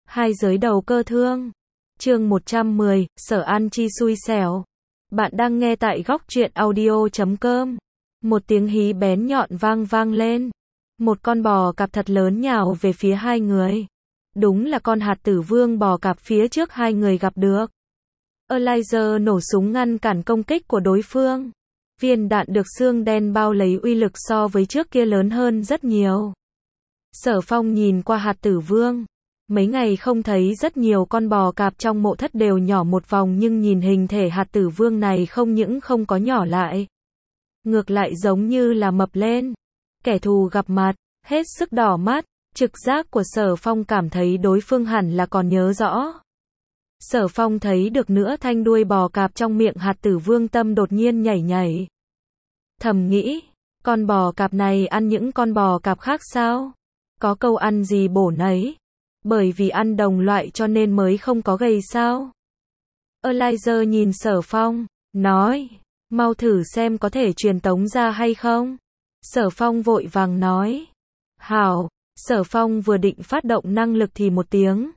Hai giới đầu cơ thương. Chương 110, Sở An Chi xui xẻo. Bạn đang nghe tại góc truyện audio.com. Một tiếng hí bén nhọn vang lên. Một con bò cạp thật lớn nhào về phía hai người. Đúng là con hạt tử vương bò cạp phía trước hai người gặp được. Elijah nổ súng ngăn cản công kích của đối phương. Viên đạn được xương đen bao lấy uy lực so với trước kia lớn hơn rất nhiều. Sở Phong nhìn qua hạt tử vương. Mấy ngày không thấy rất nhiều con bò cạp trong mộ thất đều nhỏ một vòng, nhưng nhìn hình thể hạt tử vương này không những không có nhỏ lại, ngược lại giống như là mập lên. Kẻ thù gặp mặt, hết sức đỏ mắt. Trực giác của Sở Phong cảm thấy đối phương hẳn là còn nhớ rõ. Sở Phong thấy được nửa thanh đuôi bò cạp trong miệng hạt tử vương, tâm đột nhiên nhảy nhảy. Thầm nghĩ, con bò cạp này ăn những con bò cạp khác sao? Có câu ăn gì bổ nấy. Bởi vì ăn đồng loại cho nên mới không có gầy sao? Elijah nhìn Sở Phong, nói, mau thử xem có thể truyền tống ra hay không? Sở Phong vội vàng nói, hảo. Sở Phong vừa định phát động năng lực thì một tiếng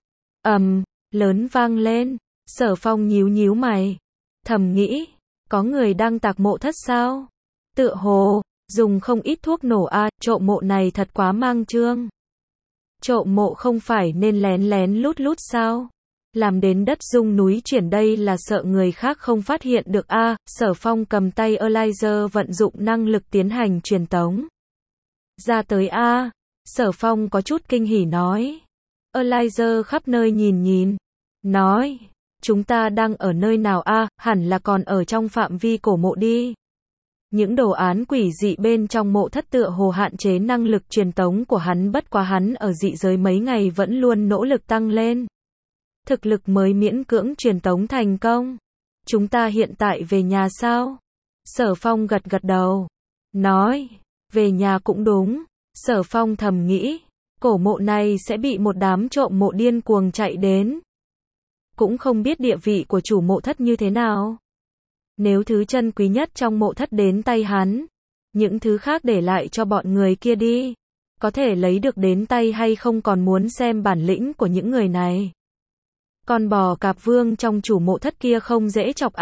lớn vang lên. Sở Phong nhíu mày, thầm nghĩ, có người đang tạc mộ thất sao? Tựa hồ dùng không ít thuốc nổ trộm mộ này thật quá mang chương. Trộm mộ không phải nên lén lén lút sao? Làm đến đất rung núi chuyển, đây là sợ người khác không phát hiện được Sở Phong cầm tay Elijah vận dụng năng lực tiến hành truyền tống ra tới Sở Phong có chút kinh hỉ nói. Elijah khắp nơi nhìn, nói, chúng ta đang ở nơi nào hẳn là còn ở trong phạm vi cổ mộ đi. Những đồ án quỷ dị bên trong mộ thất tựa hồ hạn chế năng lực truyền tống của hắn, bất quá hắn ở dị giới mấy ngày vẫn luôn nỗ lực tăng lên. Thực lực mới miễn cưỡng truyền tống thành công. Chúng ta hiện tại về nhà sao? Sở Phong gật đầu, nói, về nhà cũng đúng. Sở Phong thầm nghĩ, cổ mộ này sẽ bị một đám trộm mộ điên cuồng chạy đến. Cũng không biết địa vị của chủ mộ thất như thế nào. Nếu thứ chân quý nhất trong mộ thất đến tay hắn, những thứ khác để lại cho bọn người kia đi. Có thể lấy được đến tay hay không còn muốn xem bản lĩnh của những người này. Con bò cạp vương trong chủ mộ thất kia không dễ chọc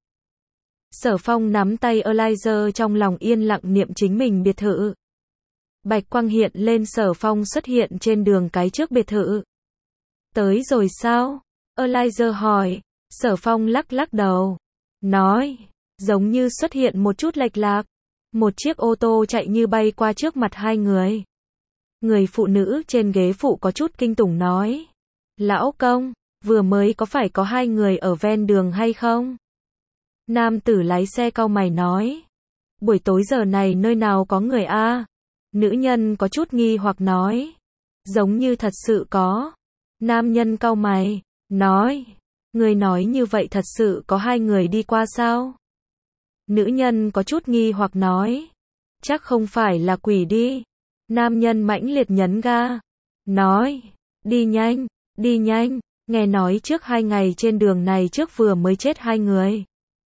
Sở Phong nắm tay Elijah, trong lòng yên lặng niệm chính mình biệt thự. Bạch quang hiện lên, Sở Phong xuất hiện trên đường cái trước biệt thự. Tới rồi sao? Elijah hỏi. Sở Phong lắc đầu, nói, giống như xuất hiện một chút lệch lạc. Một chiếc ô tô chạy như bay qua trước mặt hai người. Người phụ nữ trên ghế phụ có chút kinh tủng nói, lão công, vừa mới có phải có hai người ở ven đường hay không? Nam tử lái xe cau mày nói, buổi tối giờ này nơi nào có người Nữ nhân có chút nghi hoặc nói, giống như thật sự có. Nam nhân cau mày, nói, người nói như vậy thật sự có hai người đi qua sao? Nữ nhân có chút nghi hoặc nói, chắc không phải là quỷ đi. Nam nhân mãnh liệt nhấn ga, nói, đi nhanh, nghe nói trước 2 ngày trên đường này trước vừa mới chết 2 người.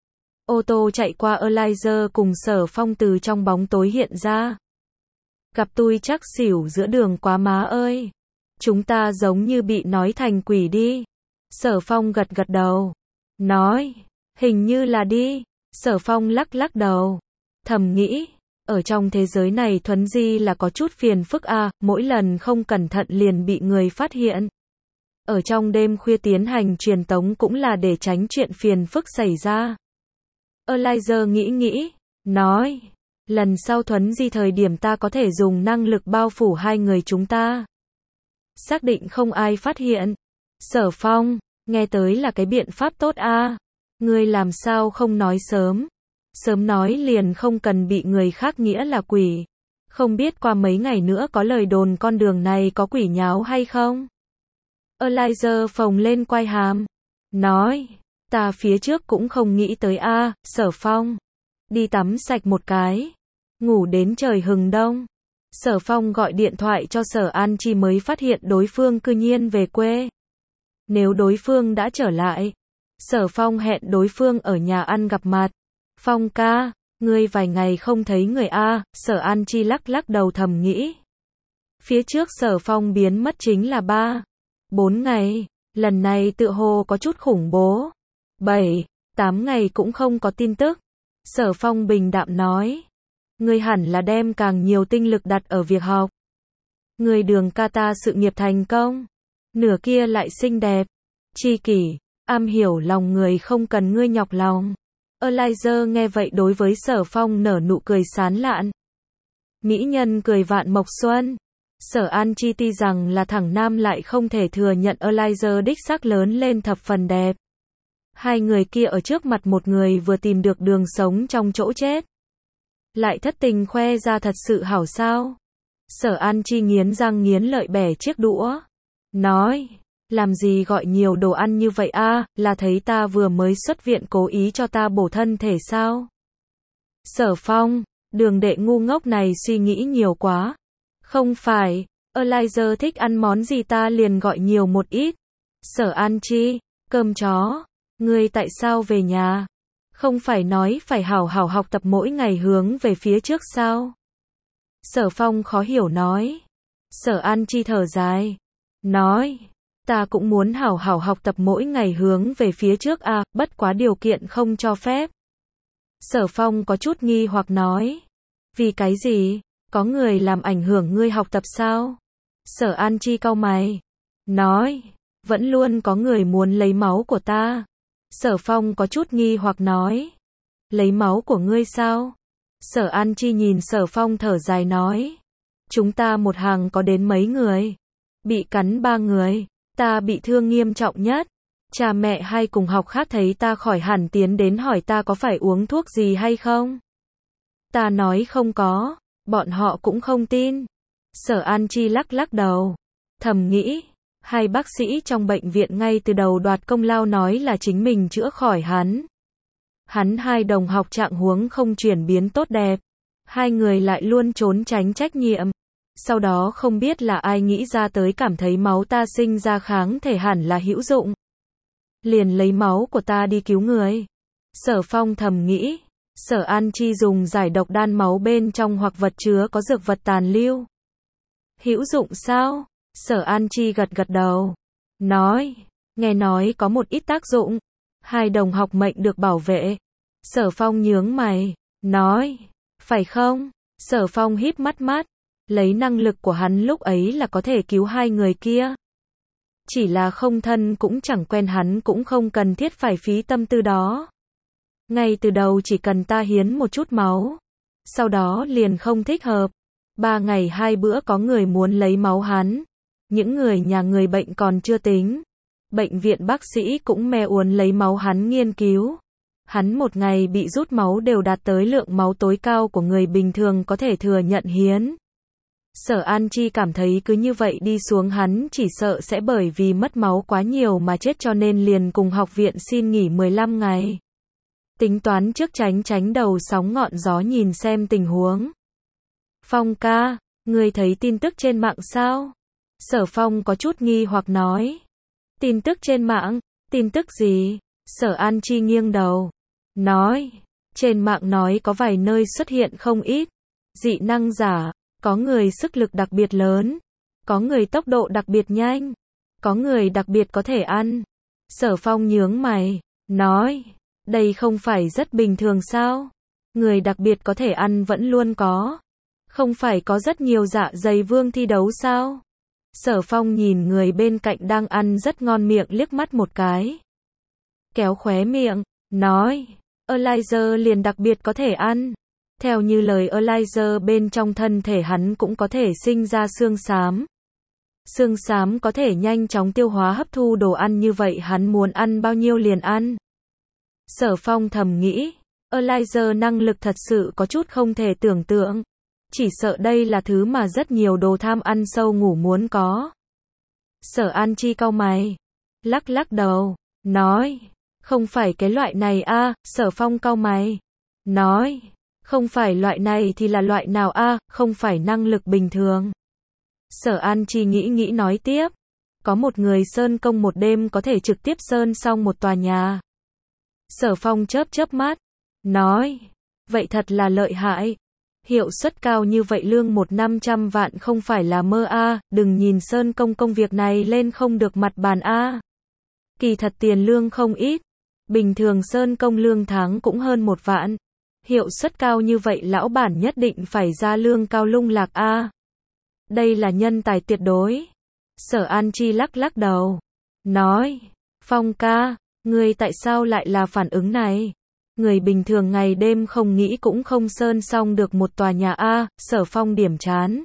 Ô tô chạy qua, Elijah cùng Sở Phong từ trong bóng tối hiện ra. Gặp tui chắc xỉu giữa đường quá má ơi. Chúng ta giống như bị nói thành quỷ đi. Sở Phong gật đầu, nói, hình như là đi. Sở Phong lắc đầu, thầm nghĩ, ở trong thế giới này thuần di là có chút phiền phức mỗi lần không cẩn thận liền bị người phát hiện. Ở trong đêm khuya tiến hành truyền tống cũng là để tránh chuyện phiền phức xảy ra. Elijah nghĩ, nói, lần sau thuần di thời điểm ta có thể dùng năng lực bao phủ hai người chúng ta. Xác định không ai phát hiện. Sở Phong, nghe tới là cái biện pháp tốt Ngươi làm sao không nói sớm? Sớm nói liền không cần bị người khác nghĩa là quỷ. Không biết qua mấy ngày nữa có lời đồn con đường này có quỷ nháo hay không? Elijah phồng lên quai hàm, nói, ta phía trước cũng không nghĩ tới Sở Phong. Đi tắm sạch một cái, ngủ đến trời hừng đông. Sở Phong gọi điện thoại cho Sở An Chi mới phát hiện đối phương cư nhiên về quê. Nếu đối phương đã trở lại, Sở Phong hẹn đối phương ở nhà ăn gặp mặt. Phong ca, ngươi vài ngày không thấy người Sở An Chi lắc đầu thầm nghĩ. Phía trước Sở Phong biến mất chính là 4 ngày, lần này tựa hồ có chút khủng bố. 7, 8 ngày cũng không có tin tức. Sở Phong bình đạm nói. Ngươi hẳn là đem càng nhiều tinh lực đặt ở việc học. Ngươi Đường ca ta sự nghiệp thành công. Nửa kia lại xinh đẹp. Tri kỷ, am hiểu lòng người không cần ngươi nhọc lòng. Eliza nghe vậy đối với Sở Phong nở nụ cười sán lạn. Mỹ nhân cười vạn mộc xuân. Sở An Chi tuy rằng là thẳng nam lại không thể thừa nhận Eliza đích xác lớn lên thập phần đẹp. Hai người kia ở trước mặt một người vừa tìm được đường sống trong chỗ chết. Lại thất tình khoe ra thật sự hảo sao. Sở An Chi nghiến răng nghiến lợi bẻ chiếc đũa. Nói, làm gì gọi nhiều đồ ăn như vậy a, là thấy ta vừa mới xuất viện cố ý cho ta bổ thân thể sao? Sở Phong, Đường đệ ngu ngốc này suy nghĩ nhiều quá. Không phải, Eliza thích ăn món gì ta liền gọi nhiều một ít. Sở An Chi, cơm chó, ngươi tại sao về nhà? Không phải nói phải hảo hảo học tập mỗi ngày hướng về phía trước sao? Sở Phong khó hiểu nói. Sở An Chi thở dài. Nói, ta cũng muốn hảo hảo học tập mỗi ngày hướng về phía trước à, bất quá điều kiện không cho phép. Sở Phong có chút nghi hoặc nói. Vì cái gì? Có người làm ảnh hưởng ngươi học tập sao? Sở An Chi cau mày. Nói, vẫn luôn có người muốn lấy máu của ta. Sở Phong có chút nghi hoặc nói. Lấy máu của ngươi sao? Sở An Chi nhìn Sở Phong thở dài nói. Chúng ta một hàng có đến mấy người? Bị cắn 3 người, ta bị thương nghiêm trọng nhất. Cha mẹ hay cùng học khác thấy ta khỏi hẳn tiến đến hỏi ta có phải uống thuốc gì hay không? Ta nói không có, bọn họ cũng không tin. Sở An Chi lắc lắc đầu, thầm nghĩ, hai bác sĩ trong bệnh viện ngay từ đầu đoạt công lao nói là chính mình chữa khỏi hắn. Hắn hai đồng học trạng huống không chuyển biến tốt đẹp, hai người lại luôn trốn tránh trách nhiệm. Sau đó không biết là ai nghĩ ra tới cảm thấy máu ta sinh ra kháng thể hẳn là hữu dụng. Liền lấy máu của ta đi cứu người. Sở Phong thầm nghĩ, Sở An Chi dùng giải độc đan máu bên trong hoặc vật chứa có dược vật tàn lưu. Hữu dụng sao? Sở An Chi gật gật đầu. Nói, nghe nói có một ít tác dụng. Hai đồng học mệnh được bảo vệ. Sở Phong nhướng mày. Nói, phải không? Sở Phong híp mắt. Lấy năng lực của hắn lúc ấy là có thể cứu hai người kia. Chỉ là không thân cũng chẳng quen hắn cũng không cần thiết phải phí tâm tư đó. Ngay từ đầu chỉ cần ta hiến một chút máu. Sau đó liền không thích hợp. 3 ngày 2 bữa có người muốn lấy máu hắn. Những người nhà người bệnh còn chưa tính. Bệnh viện bác sĩ cũng me uốn lấy máu hắn nghiên cứu. Hắn một ngày bị rút máu đều đạt tới lượng máu tối cao của người bình thường có thể thừa nhận hiến. Sở An Chi cảm thấy cứ như vậy đi xuống hắn chỉ sợ sẽ bởi vì mất máu quá nhiều mà chết cho nên liền cùng học viện xin nghỉ 15 ngày. Tính toán trước tránh đầu sóng ngọn gió nhìn xem tình huống. Phong ca, ngươi thấy tin tức trên mạng sao? Sở Phong có chút nghi hoặc nói. Tin tức trên mạng? Tin tức gì? Sở An Chi nghiêng đầu. Nói, trên mạng nói có vài nơi xuất hiện không ít dị năng giả. Có người sức lực đặc biệt lớn, có người tốc độ đặc biệt nhanh, có người đặc biệt có thể ăn. Sở Phong nhướng mày, nói, đây không phải rất bình thường sao? Người đặc biệt có thể ăn vẫn luôn có. Không phải có rất nhiều dạ dày vương thi đấu sao? Sở Phong nhìn người bên cạnh đang ăn rất ngon miệng liếc mắt một cái. Kéo khóe miệng, nói, Eliza liền đặc biệt có thể ăn. Theo như lời Eliza bên trong thân thể hắn cũng có thể sinh ra xương xám. Xương xám có thể nhanh chóng tiêu hóa hấp thu đồ ăn như vậy hắn muốn ăn bao nhiêu liền ăn. Sở Phong thầm nghĩ, Eliza năng lực thật sự có chút không thể tưởng tượng. Chỉ sợ đây là thứ mà rất nhiều đồ tham ăn sâu ngủ muốn có. Sở An Chi cau mày, lắc lắc đầu, nói, không phải cái loại này a. Sở Phong cau mày, nói, không phải loại này thì là loại nào a? Không phải năng lực bình thường. Sở An Chi nghĩ nói tiếp. Có một người sơn công một đêm có thể trực tiếp sơn xong một tòa nhà. Sở Phong chớp mắt. Nói. Vậy thật là lợi hại. Hiệu suất cao như vậy lương 1-500 vạn không phải là mơ a, đừng nhìn Sơn công việc này lên không được mặt bàn a. Kỳ thật tiền lương không ít. Bình thường Sơn công lương tháng cũng hơn 1 vạn. Hiệu suất cao như vậy lão bản nhất định phải ra lương cao lung lạc a. Đây là nhân tài tuyệt đối. Sở An Chi lắc lắc đầu. Nói, Phong ca, ngươi tại sao lại là phản ứng này? Người bình thường ngày đêm không nghĩ cũng không sơn xong được một tòa nhà a. Sở Phong điểm chán.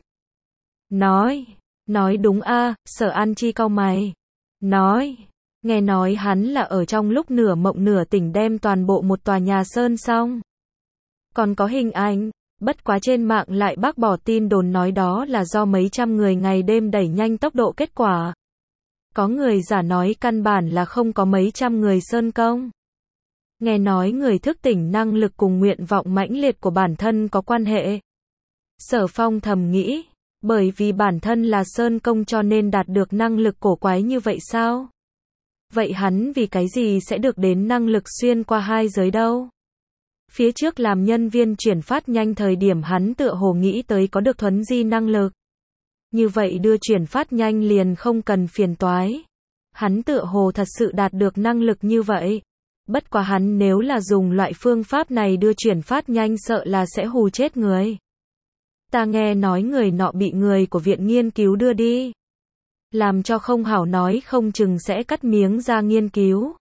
Nói đúng a. Sở An Chi cau mày. Nói, nghe nói hắn là ở trong lúc nửa mộng nửa tỉnh đem toàn bộ một tòa nhà sơn xong. Còn có hình ảnh, bất quá trên mạng lại bác bỏ tin đồn nói đó là do mấy trăm người ngày đêm đẩy nhanh tốc độ kết quả. Có người giả nói căn bản là không có mấy trăm người sơn công. Nghe nói người thức tỉnh năng lực cùng nguyện vọng mãnh liệt của bản thân có quan hệ. Sở Phong thầm nghĩ, bởi vì bản thân là sơn công cho nên đạt được năng lực cổ quái như vậy sao? Vậy hắn vì cái gì sẽ được đến năng lực xuyên qua hai giới đâu? Phía trước làm nhân viên chuyển phát nhanh thời điểm hắn tựa hồ nghĩ tới có được thuấn di năng lực. Như vậy đưa chuyển phát nhanh liền không cần phiền toái. Hắn tựa hồ thật sự đạt được năng lực như vậy. Bất quá hắn nếu là dùng loại phương pháp này đưa chuyển phát nhanh sợ là sẽ hù chết người. Ta nghe nói người nọ bị người của viện nghiên cứu đưa đi. Làm cho không hảo nói không chừng sẽ cắt miếng ra nghiên cứu.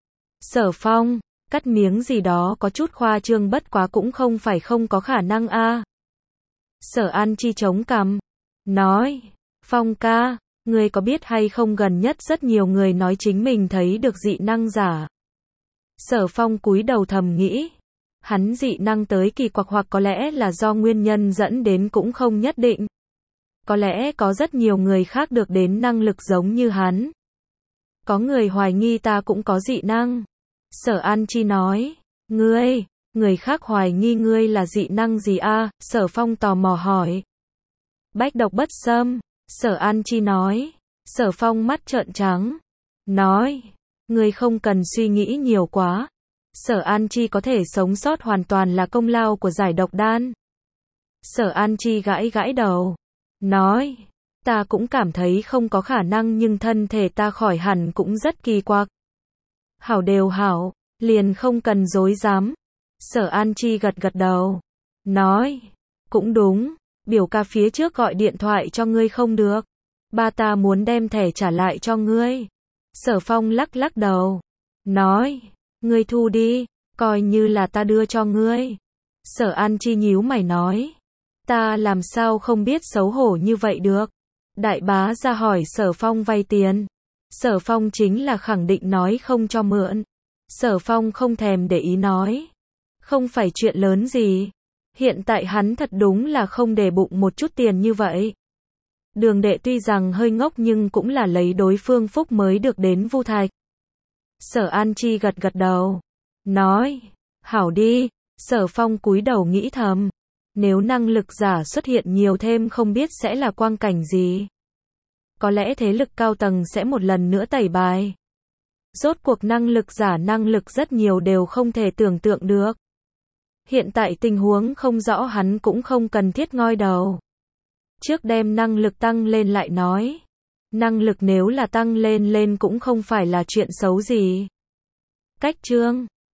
Sở Phong, cắt miếng gì đó có chút khoa trương bất quá cũng không phải không có khả năng a. Sở An Chi chống cằm. Nói, Phong ca, ngươi có biết hay không gần nhất rất nhiều người nói chính mình thấy được dị năng giả. Sở Phong cúi đầu thầm nghĩ. Hắn dị năng tới kỳ quặc hoặc có lẽ là do nguyên nhân dẫn đến cũng không nhất định. Có lẽ có rất nhiều người khác được đến năng lực giống như hắn. Có người hoài nghi ta cũng có dị năng. Sở An Chi nói. Người khác hoài nghi ngươi là dị năng gì a? Sở Phong tò mò hỏi. Bách độc bất xâm. Sở An Chi nói. Sở Phong mắt trợn trắng. Nói. Ngươi không cần suy nghĩ nhiều quá. Sở An Chi có thể sống sót hoàn toàn là công lao của giải độc đan. Sở An Chi gãi gãi đầu. Nói. Ta cũng cảm thấy không có khả năng nhưng thân thể ta khỏi hẳn cũng rất kỳ quặc. Hảo đều hảo, liền không cần dối dám. Sở An Chi gật gật đầu. Nói. Cũng đúng, biểu ca phía trước gọi điện thoại cho ngươi không được. Ba ta muốn đem thẻ trả lại cho ngươi. Sở Phong lắc lắc đầu. Nói. Ngươi thu đi, coi như là ta đưa cho ngươi. Sở An Chi nhíu mày nói. Ta làm sao không biết xấu hổ như vậy được. Đại bá ra hỏi Sở Phong vay tiền. Sở Phong chính là khẳng định nói không cho mượn. Sở Phong không thèm để ý nói. Không phải chuyện lớn gì. Hiện tại hắn thật đúng là không để bụng một chút tiền như vậy. Đường Đệ tuy rằng hơi ngốc nhưng cũng là lấy đối phương phúc mới được đến Vu Thạch. Sở An Chi gật gật đầu. Nói. Hảo đi. Sở Phong cúi đầu nghĩ thầm. Nếu năng lực giả xuất hiện nhiều thêm không biết sẽ là quang cảnh gì. Có lẽ thế lực cao tầng sẽ một lần nữa tẩy bài. Rốt cuộc năng lực giả năng lực rất nhiều đều không thể tưởng tượng được. Hiện tại tình huống không rõ hắn cũng không cần thiết ngoi đầu. Trước đem năng lực tăng lên lại nói. Năng lực nếu là tăng lên cũng không phải là chuyện xấu gì. Cách chương